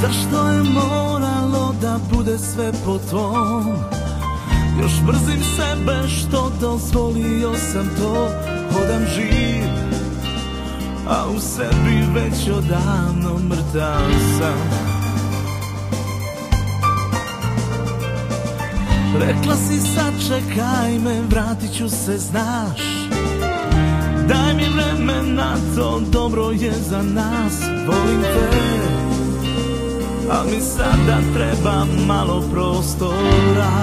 Zašto je moralo da bude sve po tvom? Još mrzim sebe što dozvolio sam to. Hodam živ, a u sebi već odavno mrtav sam. Rekla si sačekaj me, vratit ću se, znaš. Daj mi vremena, to dobro je za nas. Volim te, a mi sada treba malo prostora.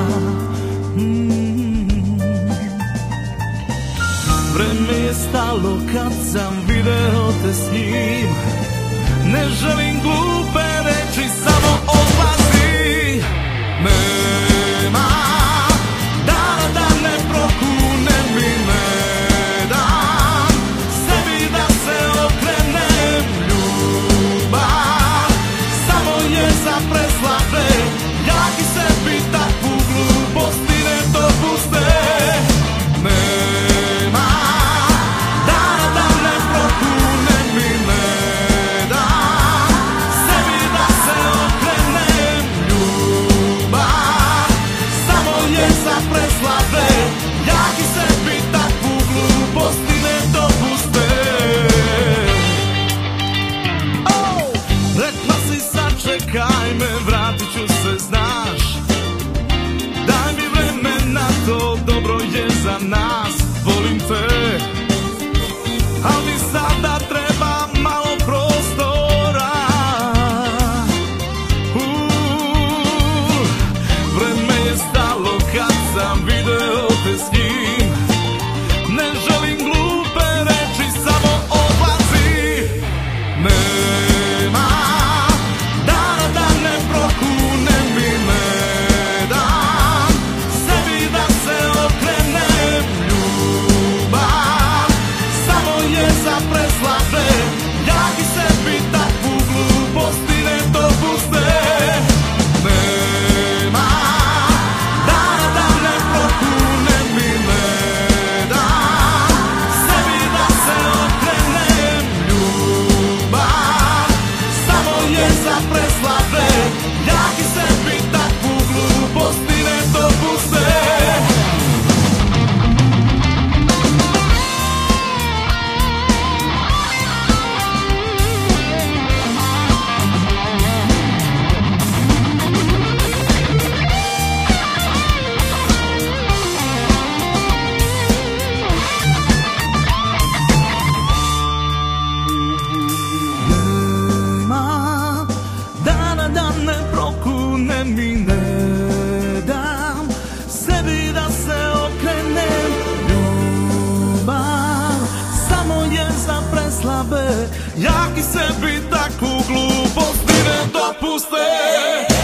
Vreme je stalo kad sam video te s njim. Ne želim glupe reči, samo odlazi. Nema dana da ne prokunem i ne dam sebi da se okrenem. Ljubav samo je za preslabe, jak i sebi takvu glupost i ne dopuste. Nema dana da ne prokunem i ne dam sebi da se okrenem. Ljubav samo je za preslabe, jak i sebi takvu glupost i ne dopuste. Rekla si sačekaj me, vratit ću se, znaš. Daj mi vremena, to dobro je za nas. Volim te, al mi sada treba malo prostora. Vreme je stalo kad sam video te s njim. Ne želim glupe reči, samo odlazi. Nema dana da ne prokunem i ne dam sebi da se okrenem. Ljubav samo je za preslabe, jak i sebi takvu glupost i ne dopuste. Nema dana da ne prokunem i ne dam sebi da se okrenem. Ljubav samo je za preslabe, jak i sebi takvu glupost i ne dopuste. Nema dana da ne prokunem i ne dam sebi da se okrenem. Ljubav samo je za preslabe, jak i sebi takvu glupost i ne dopuste.